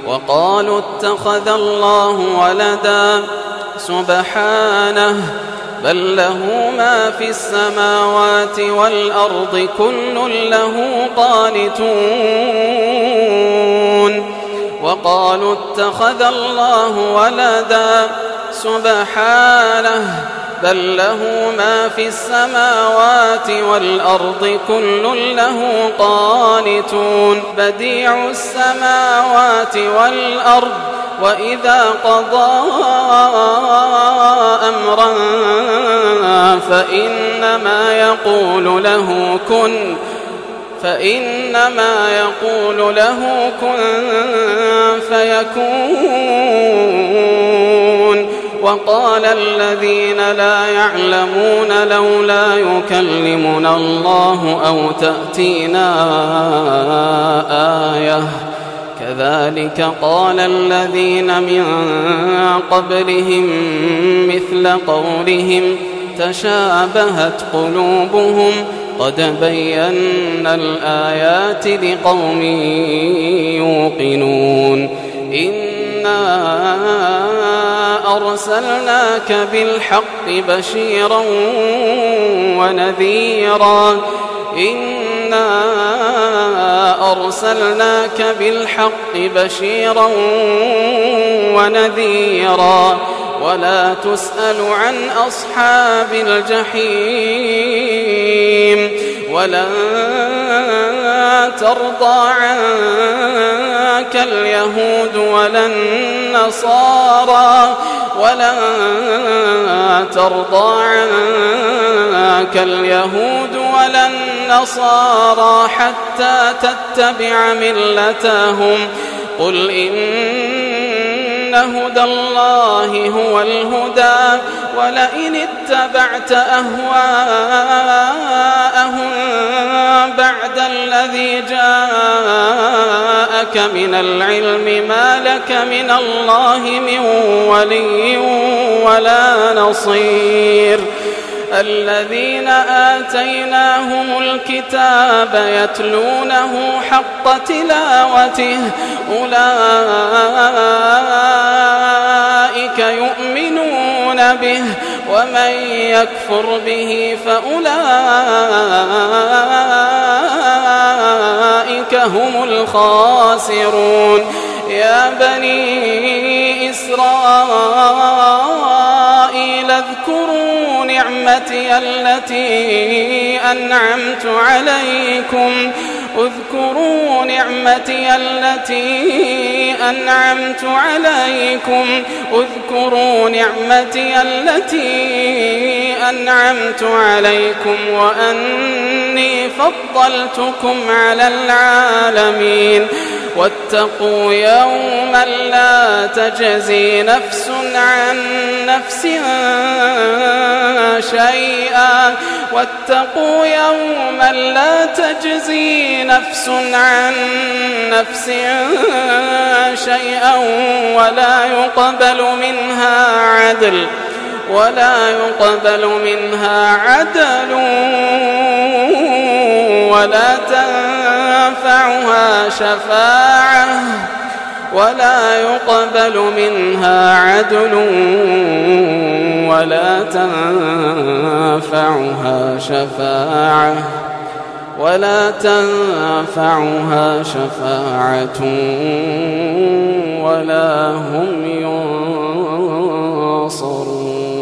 وقالوا اتخذ الله ولدا سبحانه بل له ما في السماوات والأرض كل له قانتون وقالوا اتخذ الله ولدا سبحانه بل له ما في السماوات والأرض كل له قانتون بديع السماوات والأرض وإذا قضى أمرا فإنما يقول له كن فيكون وقال الذين لا يعلمون لولا يكلمنا الله أو تأتينا آية كذلك قال الذين من قبلهم مثل قولهم تشابهت قلوبهم قد بينا الآيات لقوم يوقنون إنا أرسلناك بالحق بشيرا ونذيرا إنا أرسلناك بالحق بشيرا ونذيرا ولا تسأل عن أصحاب الجحيم ولن ترضى عنك اليهود ولا النصارى حتى تتبع ملتهم قل إن هدى الله هو الهدى ولئن اتبعت أهواءهم بعد الذي جاءك من العلم ما لك من الله من ولي ولا نصير الذين آتيناهم الكتاب يتلونه حق تلاوته أولئك يؤمنون به ومن يكفر به فأولئك هم الخاسرون يا بني إسرائيل اذكروا نعمتي التي أنعمت عليكم اذكروا نعمتي التي أنعمت عليكم وأني فضلتكم على العالمين واتقوا يوما لا تجزي نفس عن نفس شيئا عن نفس شيئا ولا يقبل منها عدل ولا تنفعها شفاعة ولا هم ينصرون.